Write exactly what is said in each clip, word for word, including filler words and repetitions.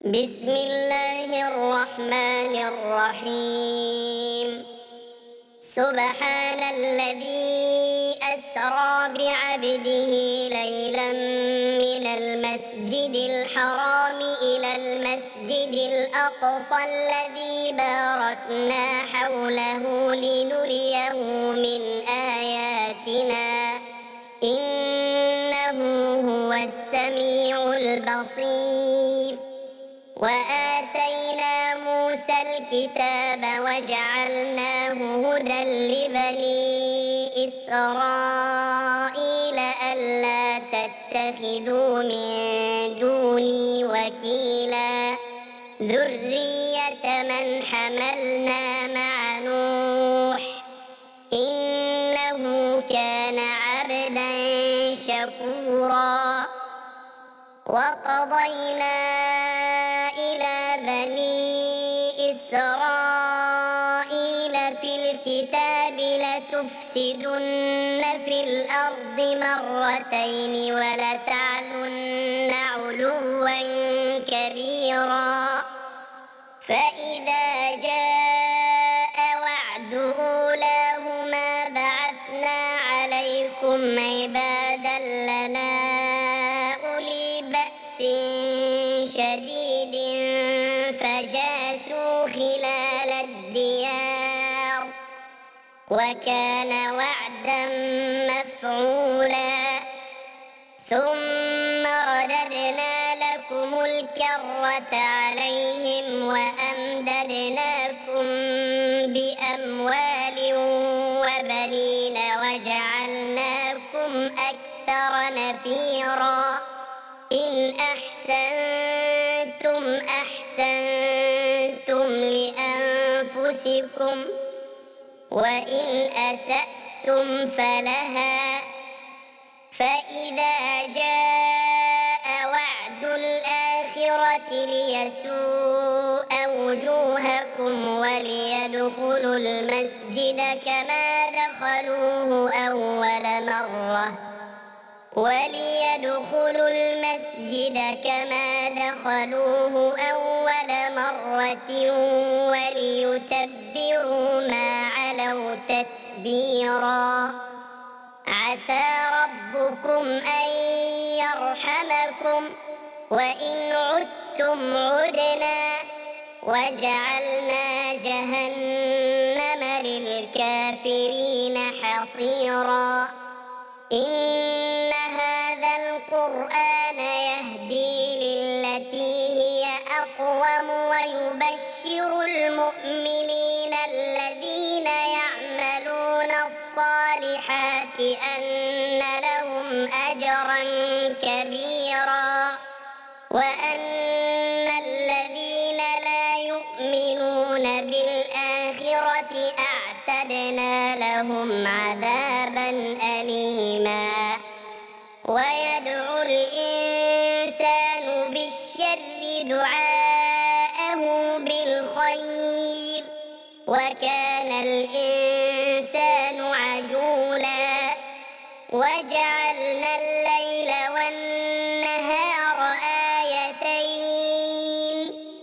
بسم الله الرحمن الرحيم. سبحان الذي أسرى بعبده ليلا من المسجد الحرام إلى المسجد الأقصى الذي باركنا حوله لنريه من آياتنا إنه هو السميع البصير. وآتينا موسى الكتاب وجعلناه هدى لبني إسرائيل ألا تتخذوا من دوني وكيلا ذرية من حملنا مع نوح إنه كان عبدا شكورا. وقضينا إلى بني إسرائيل في الكتاب لتفسدن في الأرض مرتين ولتعلن علوا كبيرا. فإذا جاء وعد أولاهما بعثنا عليكم عبادا لنا شديد فجاسوا خلال الديار وكان وعدا مفعولا. ثم رددنا لكم الكرة عليهم وأمددناكم بأموال وبنين وجعلناكم أكثر نفيرا. إن أحسنتم أحسنتم لأنفسكم وإن أسأتم فلها. فإذا جاء وعد الآخرة ليسوء وجوهكم وليدخلوا المسجد كما دخلوه أول مرة وليدخلوا المسجد كما دخلوه أول مرة وليتبروا ما علوا تتبيرا. عسى ربكم أن يرحمكم وإن عدتم عدنا وجعلنا جهنم للكافرين حصيرا. إن هذا القرآن يهدي للتي هي أقوم ويبشر المؤمنين الذين يعملون الصالحات أن لهم أجرا كبيرا وأن الذين لا يؤمنون بالآخرة أعتدنا لهم عذابا أليما. ويدعو الإنسان بالشر دعاءه بالخير وكان الإنسان عجولا. وجعلنا الليل والنهار آيتين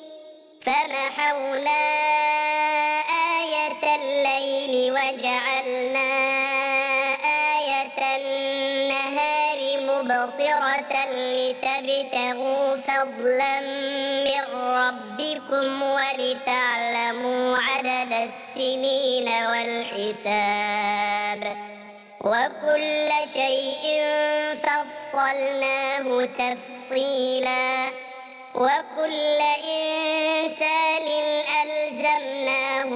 فمحونا آية الليل وجعلنا آية النهار مبصرة لتبتغوا فضلا من ربكم ولتعلموا عدد السنين والحساب وكل شيء فصلناه تفصيلا. وكل إنسان ألزمناه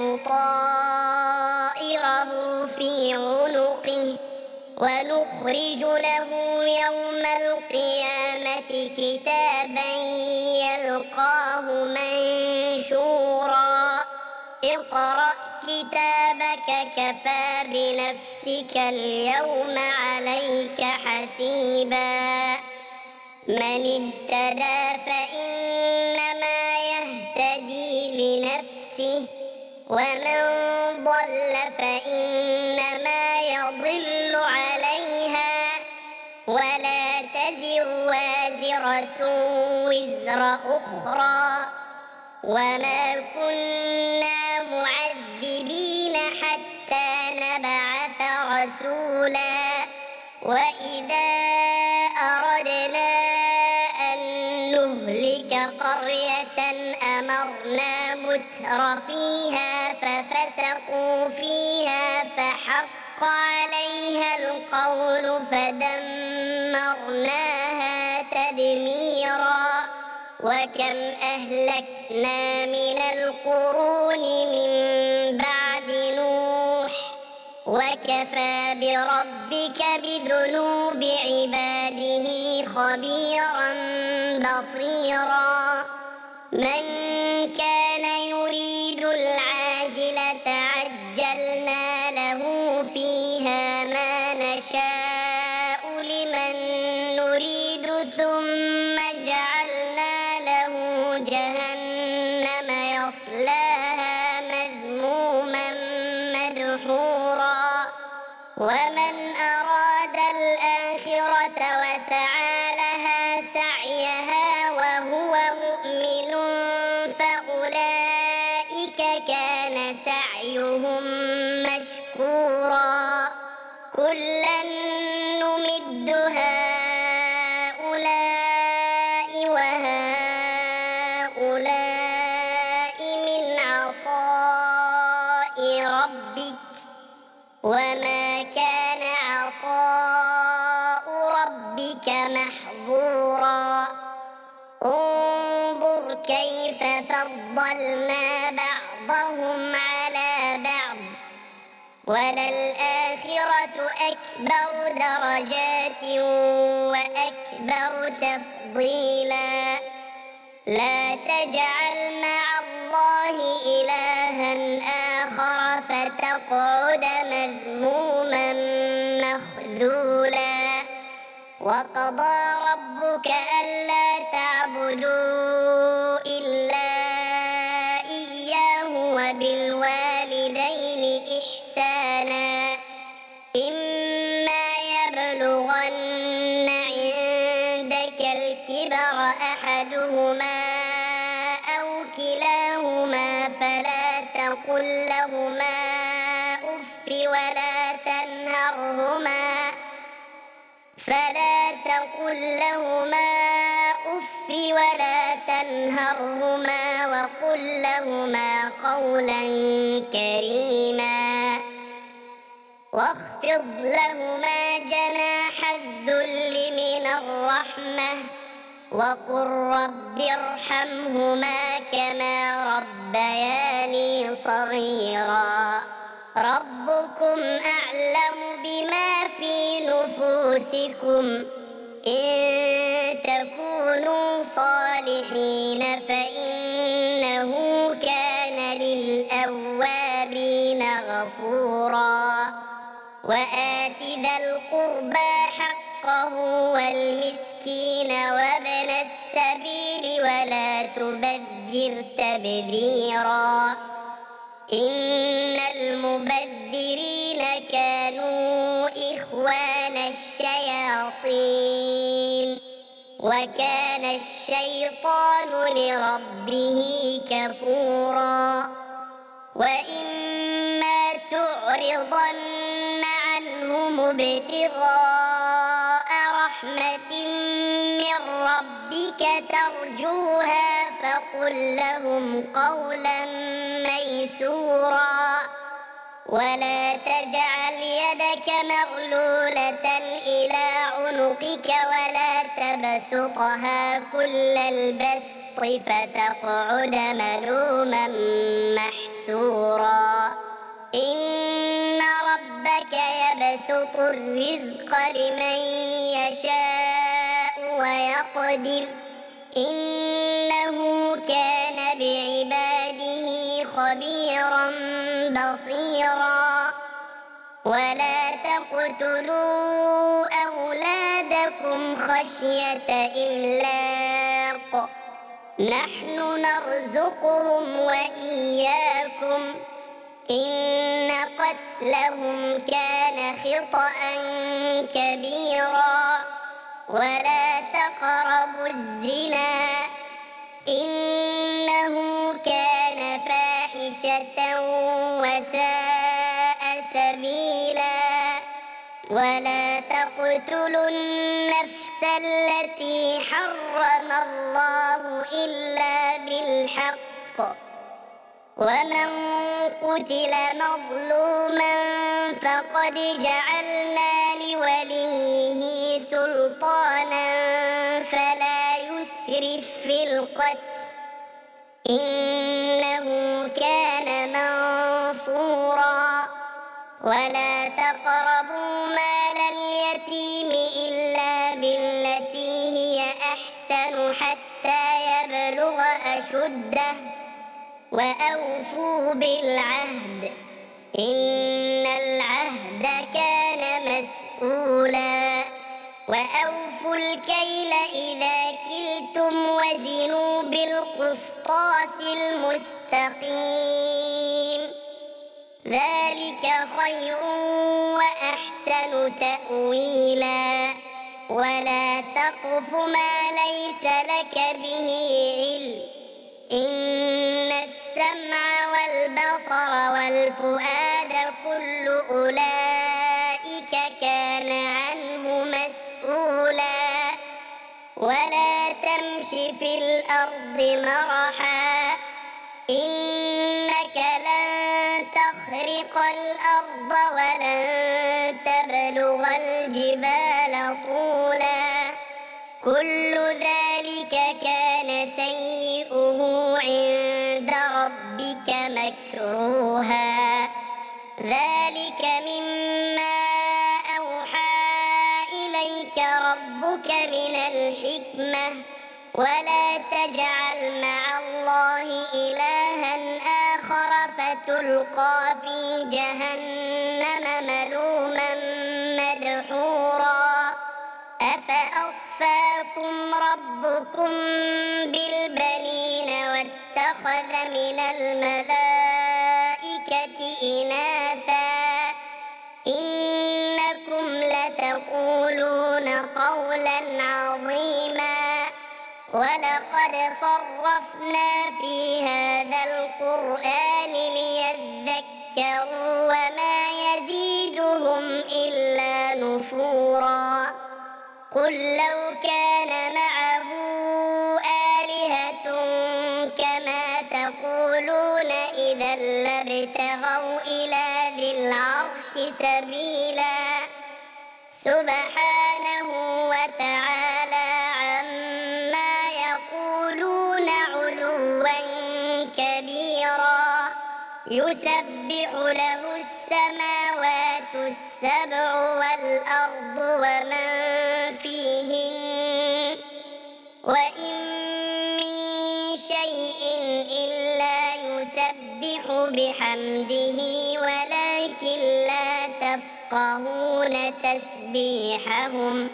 طائره في عنقه ونخرج له يوم القيامة كتابا يلقاه منشورا. اقرأ كتابك كفى بنفسك اليوم عليك حسيبا. من اهتدى فإنما يهتدي لنفسه ومن ضل فإنما يضل عليها ولا تزر وازرة وزر أخرى وما كنا معذبين حتى نبعث رسولا وإذا أردنا أن نهلك قرية أمرنا متر فيها ففسقوا فيها فحق عليها القول فدمرناها تدميرا وكم أهلكنا من القرون من بعد نوح وكفى بربك بذنوب عباده خبيرا بصيرا من كان يريد العاجلة عجلنا له فيها ما نشاء لمن نريد ثم جعلنا له جهنم يصلاها مذموما مدحورا ومن أراد الآخرة وسعى لها سعيها وهو مؤمن فأولئك كان سعيهم مشكورا كلا نمد هؤلاء وهؤلاء من عطاء ربك وما كان عطاء ربك محظورا انظر كيف فضلنا بعضهم على بعض وللآخرة أكبر درجات وأكبر تفضيلا لا تجعل مع الله إلها آخر فتقعد مذموما مخذولا وقضى ربك ألا تعبدوا إلا إياه وبالوالدين إحسانا إما يبلغن عندك الكبر أحدهما أو كلاهما فلا تقل لهما أف ولا تنهرهما فلا تقل لهما أف ولا تنهرهما وقل لهما قولا كريما واخفض لهما جناح الذل من الرحمة وقل رب ارحمهما كما ربياني صغيرا ربكم أعلم بما في نفوسكم إن تكونوا صالحين فإنه كان للأوابين غفورا وآت ذا القربى حقه والمسكين وابن السبيل ولا تبذر تبذيرا إن المبذرين كانوا إخوان الشياطين وكان الشيطان لربه كفورا وإما تعرضن عنهم ابتغاء رحمة من ربك ترجوها فقل لهم قولا ميسورا ولا تجعل يدك مغلولة إلى عنقك ولا تبسطها كل البسط فتقعد ملوما محسورا إن ربك يبسط الرزق لمن يشاء ويقدر إنه كان بعباده خبيرا بصيرا ولا تقتلوا أولادكم خشية إملاق نحن نرزقهم وإياكم إن قتلهم كان خطأ كبيرا ولا تقربوا الزنا مشية وساء سبيلا. ولا تقتلوا النفس التي حرم الله إلا بالحق، ومن قتل مظلوما فقد جعلنا لوليه سلطانا فلا يسرف في القتل إنه كان منصورا. ولا تقربوا مال اليتيم إلا بالتي هي أحسن حتى يبلغ أشده، وأوفوا بالعهد إن العهد كان مسؤولا. وأوفوا الكيل إذا كلتم وزنوا بالقسطاس المستقيم، ذلك خير وأحسن تأويلا. ولا تقف ما ليس لك به علم، إن السمع والبصر والفؤاد كل أولئك كان عنه مسؤولا. ولا تمش في الأرض مرحا إنك لن تخرق الأرض ولن تبلغ الجبال طولا، كل ذلك كان سيئه عند ربك مكروها. ذلك مما أوحى إليك ربك من الحكمة. ولا تجعل مع الله إلها آخر فتلقى في جهنم ملوما مدحورا. أفأصفاكم ربكم بالبنين واتخذ من الملائكة إناثا إنكم لتقولون قولا عظيما. ولقد صرفنا في هذا القرآن ليذكروا وما يزيدهم إلا نفورا. قل لو كان معه آلهة كما تقولون إذا لابتغوا إلى ذي العرش سبيلا. سبحانه وتعالى عما يقولون علوا كبيرا. يسبح له السماوات السبع والأرض ومن فيهن وإن من شيء إلا يسبح بحمده ولكن لا تفقهون تسبيحهم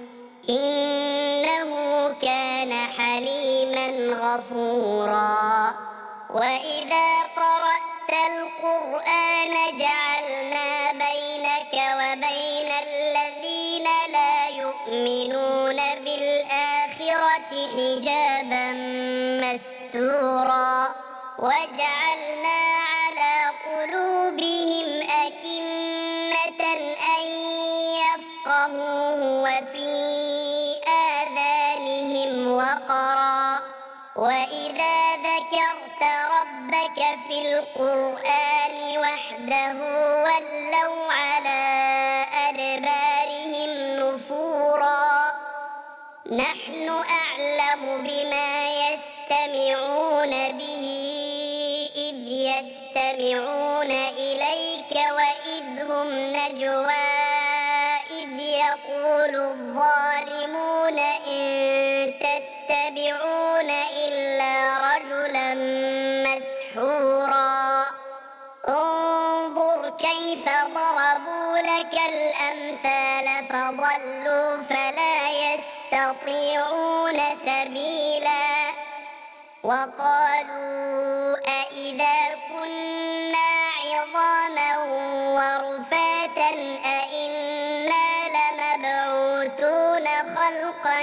إنه كان حليما غفورا. وإذا قرأت القرآن جعلنا بينك وبين الذين لا يؤمنون بالآخرة حجابا مستورا. وجعلنا على قلوبهم أكنة أن يفقهوه وفي آذانهم وقرا. وإذا ذكرت ربك في القرآن وحده ولوا على أدبارهم نفورا. نحن أعلم بما يستمعون به إذ يستمعون إليك وإذ هم نجوى إذ يقول الظالمون إن تتبعون إلا رجلا مسحورا. انظر كيف ضربوا لك الأمثال فضلوا فلا يستطيعون سبيلا. وقالوا أإذا كنا عظاما ورفاتا أإنا لمبعوثون خلقا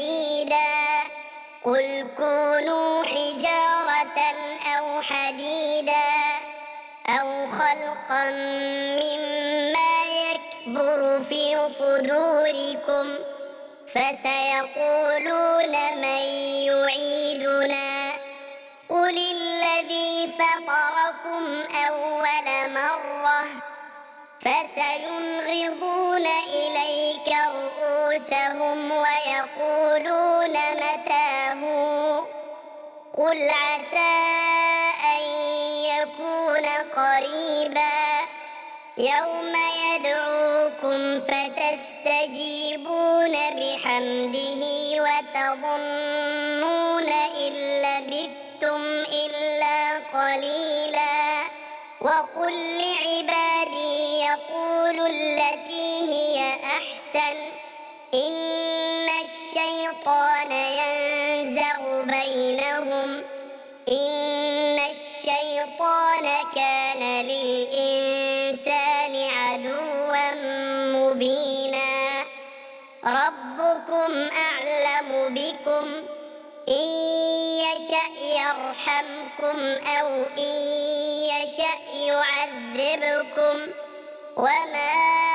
جديدا. قل كونوا حجارة أو حديدا فرقا مما يكبر في صدوركم فسيقولون من يعيدنا قل الذي فطركم أول مرة فسينغضون إليك رؤوسهم ويقولون متى هو قل عسى أن يكون قريبا يوم يدعوكم فتستجيبون بحمده وتظنون إن لبثتم إلا قليلا وقل لعبادي يقولوا التي هي أحسن إن الشيطان ينزغ بينهم إن الشيطان كان للإنسان عدوا مبينا ربكم أعلم بكم إن يشأ يرحمكم أو إن يشأ يعذبكم وما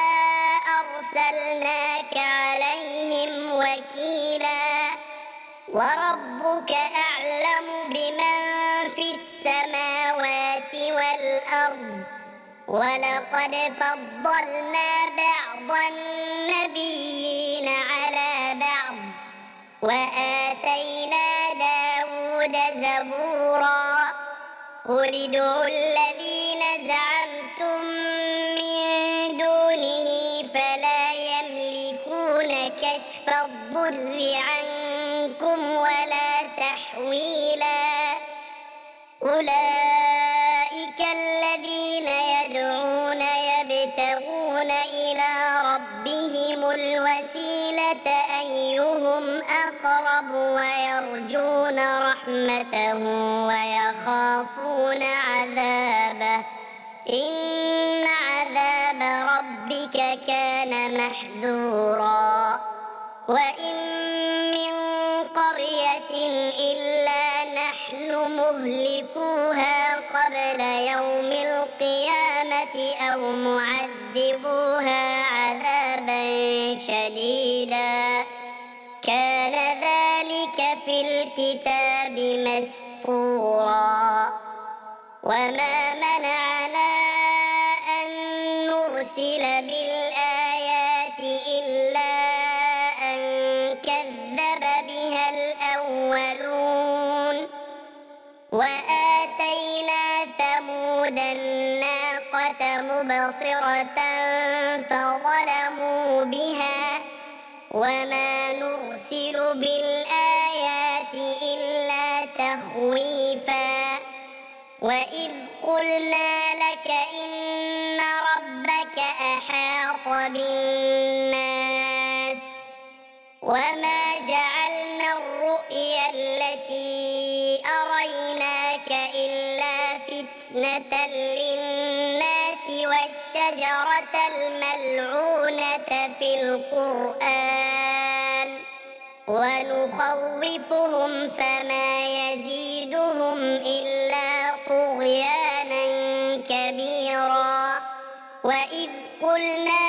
أرسلناك عليهم وكيلا وربك أعلم بمن في السماوات والأرض ولقد فضلنا بعض النبيين على بعض وآتينا داود زبورا قل ادعوا الذين زعمتم من دونه فلا يملكون كشف الضر عنكم ولا تحويلا أولئك الذين يدعون يبتغون إلى ربهم الوسيلة أيهم أقرب ويرجون رحمته ويخافون عذابه إن عذاب ربك كان محذورا وإن من قرية إلا نحن مهلكوها قبل يوم القيامة أو معذبوها عذابا شديدا كان ذلك في الكتاب مسطورا وما منعنا أن نرسل بالآيات إلا أن كذب بها الأولون وآتينا ثمود الناقة مبصرة فظلموا بها وما نرسل بالآيات إلا تخويفا وإذ قلنا لك إن ربك أحاط بالناس وما جعلنا الرؤيا التي أريناك إلا فتنة للناس والشجرة الملعونة في القرآن ونخوفهم فما يزيدهم إلا طغيانا كبيرا وإذ قلنا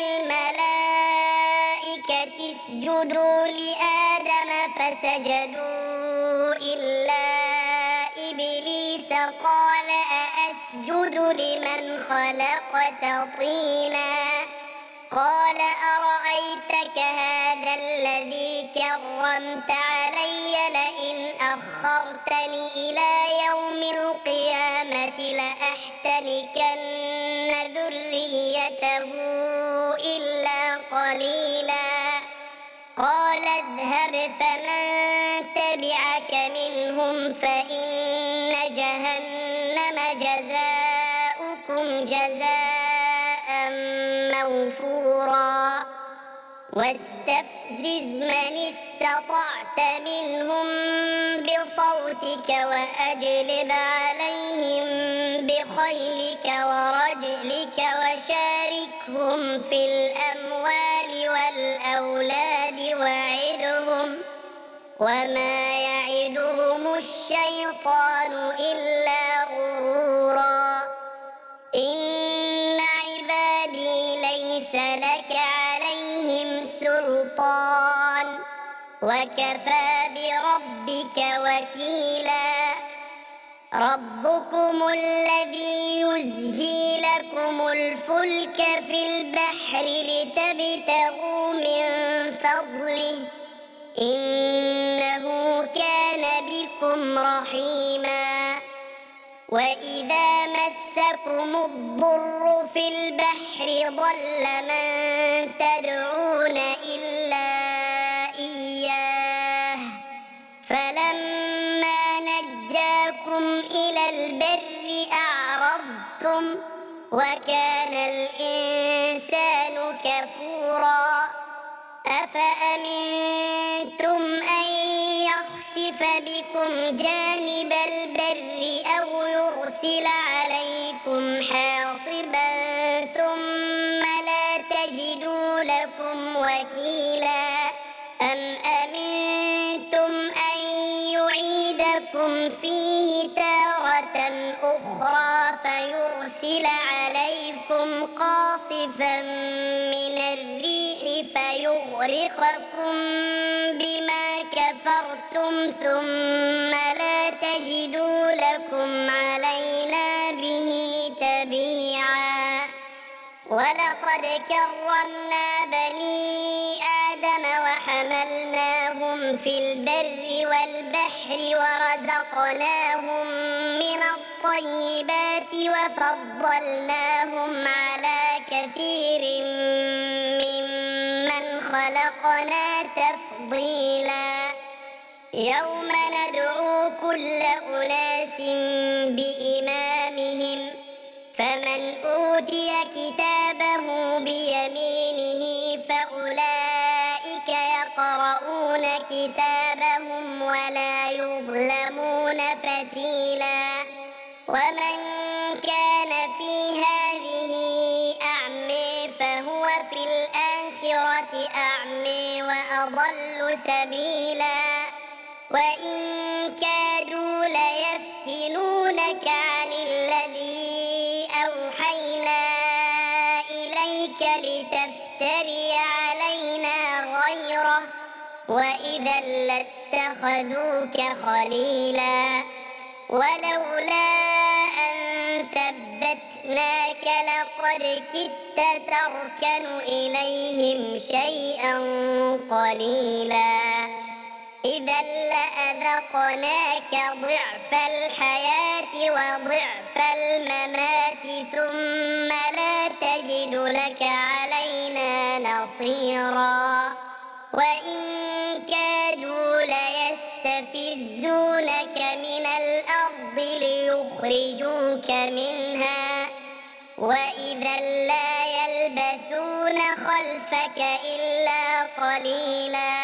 للملائكة اسجدوا لآدم فسجدوا إلا إبليس قال أأسجد لمن خلقت طينا قال أرأيتك هذا الذي كرمت علي لئن أخرتني إلى يوم القيامة لأحتنكن ذريته إلا قليلا قال اذهب فمن تبعك منهم فإن جهنم جزاؤكم جزاء موفورا واستفزز من استطعت منهم بصوتك وأجلب عليهم بخيلك ورجلك وشاركهم في الأموال والأولاد وعدهم وما يعدهم الشيطان إلا غرورا إن بربك وكيلا ربكم الذي يزجي لكم الفلك في البحر لتبتغوا من فضله إنه كان بكم رحيما وإذا مسكم الضر في البحر ضل من تدعون إلا إياه فلما نجاكم إلى البر أعرضتم وكان الإنسان كفورا أفأمنتم أن يخسف بكم جانب البر أو يرسل عليكم حاصبا ثم لا تجدوا لكم وكيلا أم أمنتم أن يعيدكم فيه تارة أخرى فيرسل عليكم قاصفا من الريح فيغرقكم بما كفرتم ثم لا تجدوا لكم علينا به تبيعا ولقد كرمنا بني آدم وحملناهم في البر والبحر ورزقناهم من الطيبات وفضلناهم على كثير ممن خلقنا تفضيلا يوم ندعو كل أناس بإمامهم فمن أوتي كتابه بيمينه فأولئك يقرؤون كتابهم ولا يظلمون فتيلا ومن كان في هذه أعمى فهو في الآخرة أعمى وأضل سبيلا وإن كادوا ليفتنونك عن الذي أوحينا إليك لتفتري علينا غيره وإذا لاتخذوك خليلا ولولا أن ثبتناك لقد كدت تركن إليهم شيئا قليلا إذا لأذقناك ضعف الحياة وضعف الممات ثم لا تجد لك علينا نصيرا وإن كادوا ليستفزونك من الأرض ليخرجوك منها وإذا لا يلبثون خلفك إلا قليلا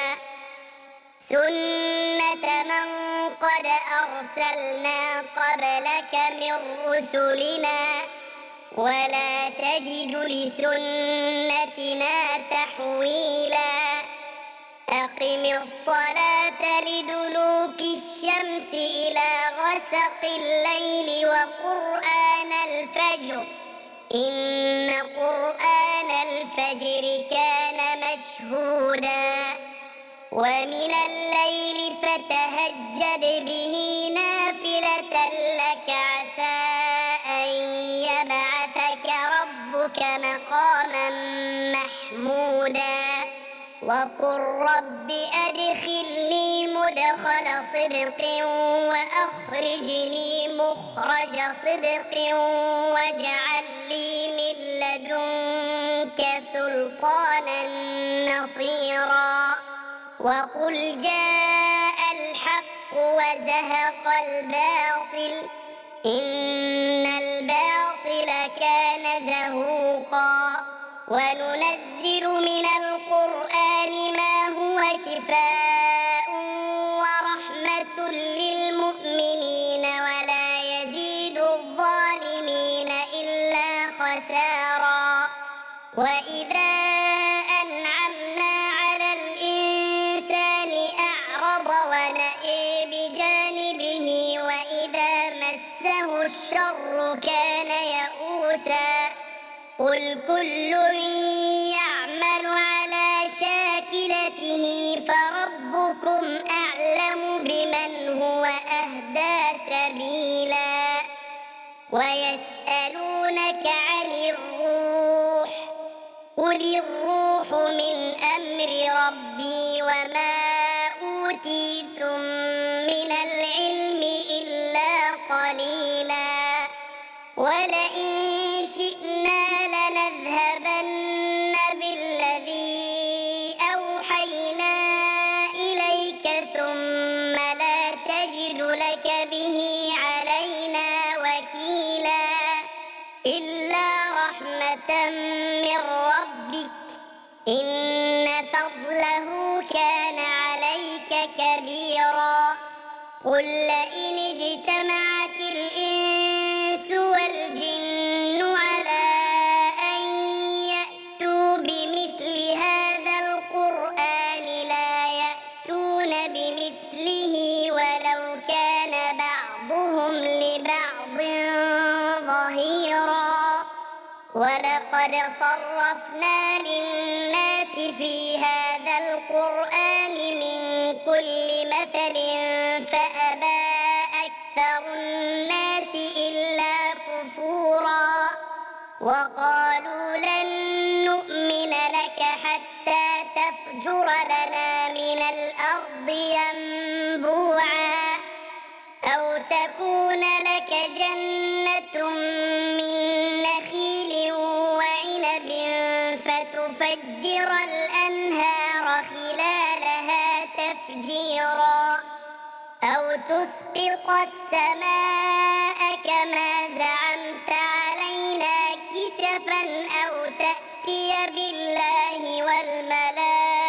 سنة من قد أرسلنا قبلك من رسلنا ولا تجد لسنتنا تحويلا أقم الصلاة لدلوك الشمس إلى غسق الليل وقرآن الفجر إن قرآن الفجر كان مشهودا ومن الليل فتهجد به نافلة لك عسى أن يبعثك ربك مقاما محمودا وقل رب أدخلني مدخل صدق وأخرجني مخرج صدق واجعل لي من لدنك سلطانا نصيرا وقل جاء الحق وزهق الباطل إن الباطل كان زهوقا وننزل من القرآن ما هو شفاء ورحمة للمؤمنين ولا يزيد الظالمين إلا خسارا وإذا أنعمنا على الإنسان أعرض ونأى بجانبه وإذا مسه الشر كان يئوسا قل كل يعمل على شاكلته فربكم أعلم بمن من هو أهدى سبيلا ويسألونك عن الروح قل الروح من أمر ربي وما أوتيتم من العلم إلا قليلا ولئن شئنا لنذهبن بالذي أوحينا إليك ثم لا تجد لك به علينا وكيلا إلا رحمة من ربك إن فضله كان عليك كبيرا قل لئن اجتمعت الإنس والجن على أن يأتوا بمثل هذا القرآن لا يأتون بمثله ولو كان بعضهم لبعض ظهيرا ولقد صرفنا للناس في هذا القرآن من كل مثل فأبى أكثر الناس إلا كفورا وقالوا لن نؤمن لك حتى تفجر لنا من الأرض ينبوعا أو تكون لك جنة من نخيل وعنب فتفجر الأنهار خلالها تفجيرا أو تسقط السماء كما زعمت علينا كسفا أو تأتي بالله والملائكة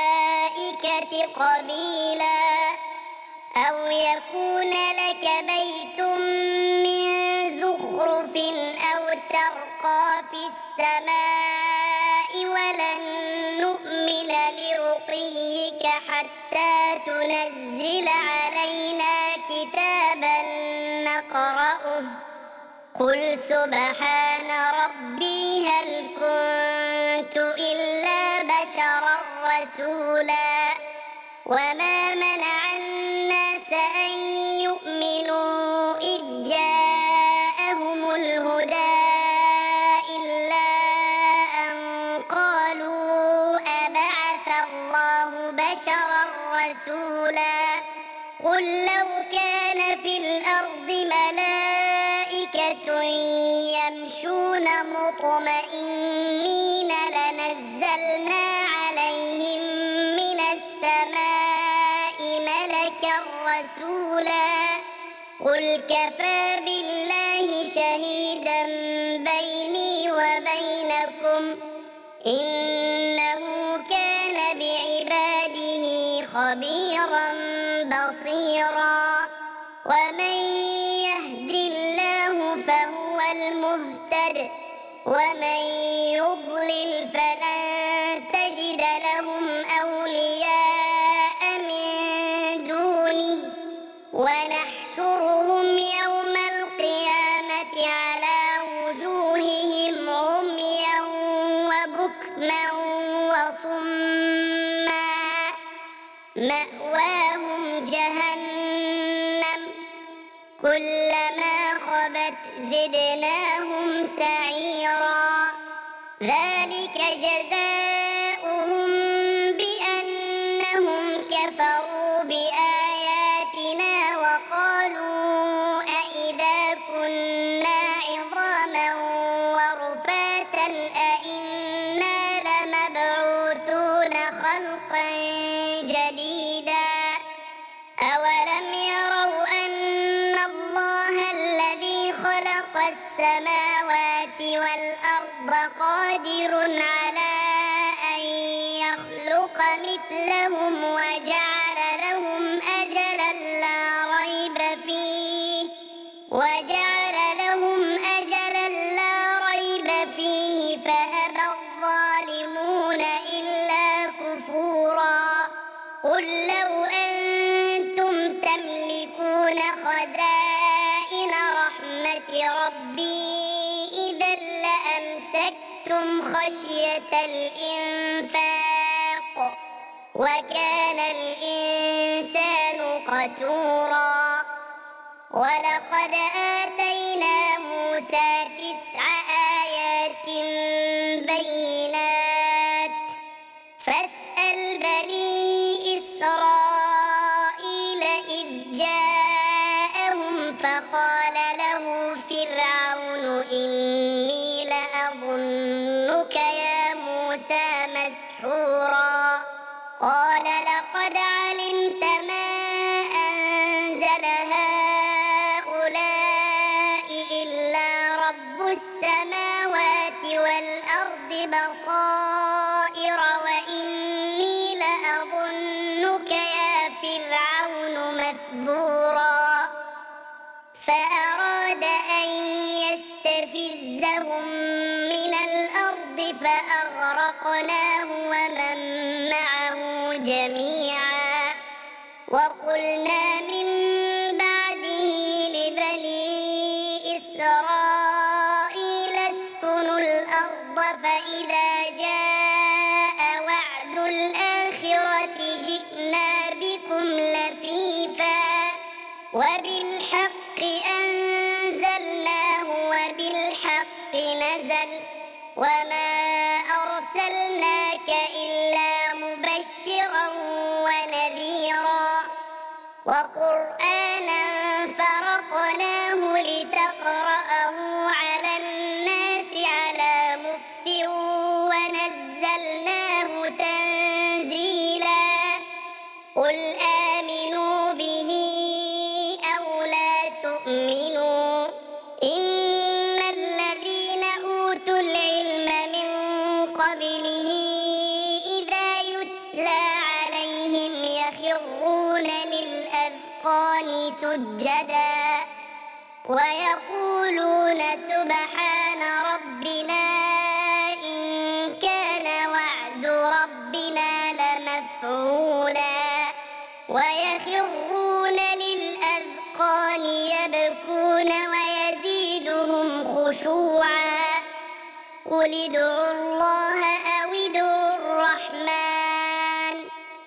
قبيلا أو يكون لك بيت من زخرف أو ترقى في السماء ولن نؤمن لرقيك حتى تنزل علينا كتابا نقرأه قل سبحان ربي هل كنت إلا بشرا رسولا وما منع الناس أن يؤمنوا إذ جاءهم الهدى إلا أن قالوا أبعث الله بشرا رسولا قل لو كان في الأرض ملائكة يمشون مطمئنين لنزلنا عليهم من السماء ملكا رسولا قل كفى بالله شهيدا بيني وبينكم إنه كان بعباده خبيرا بصيرا ومن يهد الله فهو المهتد ومن يضلل فلن تجد لهم أولياء من دونه ونحشرهم يوم القيامة على وجوههم عميا وبكما وصما مأواهم جهنم كلما خبت زدناهم سعيرا ذلك جزاؤهم بأنهم كفروا بآياتنا وقالوا أإذا كنا عظاما ورفاتا أإنا لمبعوثون خلقا جديدا أولم يروا أن الله الذي خلق السماوات والأرض قادر على أن يخلق مثلهم وجعل لهم أجلا لا ريب فيه وجعل لهم أجلا لا ريب فيه فأبى الظالمون إلا كفورا قل لو أنتم تملكون خزائن رحمة ربي إذا لأمسكتم خشية الإنفاق وكان الإنسان قتورا ولقد آتينا موسى تسع آيات بينات فاسأل بني إسرائيل إذ جاءهم فقال له فرعون إني لأظنك يا موسى مسحورا قال لقد علمت ما أنزل هؤلاء إلا رب السماوات والأرض بصائر وإني لأظنك يا فرعون مثبورا فأراد أن يستفزهم من الأرض فأغرقناه ومن معه جميعا وقلنا من بعده لبني إسرائيل اسكنوا الأرض فإذا جاء وعد الآخرة جئنا بكم لفيفا وبالحق أنزلناه وبالحق نزل وما أرسلناك إلا مبشرا ونذيرا وقرآنا فرقناه لتقرأه على الناس على مكث ونزلناه تنزيلا قل آمنوا به أو لا تؤمنوا إن الذين أوتوا العلم من قبله إذا يتلى عليهم يخرون للأذقان سجدا ويقولون سبحان ربنا إن كان وعد ربنا لمفعولا ويخرون للأذقان يبكون ويزيدهم خشوعا قل ادعوا الله أو ادعوا الرحمن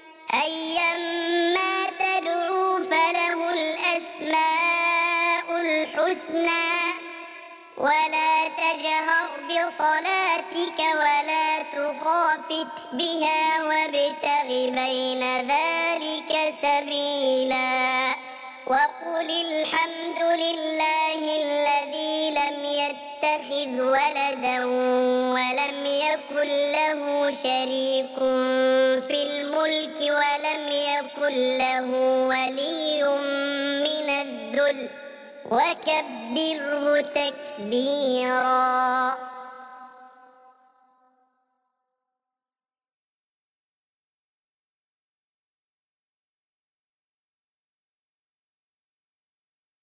أيما تدعوا فله الأسماء الحسنى ولا تجهر بصلاتك ولا تخافت بها وابتغ بين ذلك سبيلا وقل الحمد لله الذي لم يتخذ ولدا ولم يكن له شريك في الملك ولم يكن له ولي من الذل وكبره تكبيرا.